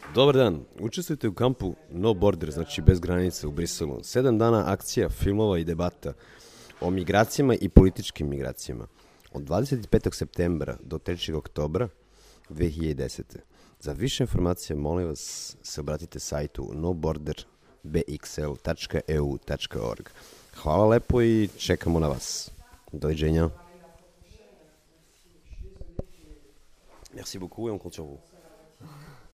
Dobar dan, učestvujte u kampu No Border, znači bez granica u Briselu. 7 dana akcija, filmova i debata o migracijama i političkim migracijama. Od 25. septembra do 3. oktobra 2010. Za više informacije, molim vas, se obratite sajtu noborderbxl.eu.org. Hvala lepo i čekamo na vas. Doviđenja. Merci beaucoup et on compte sur vous.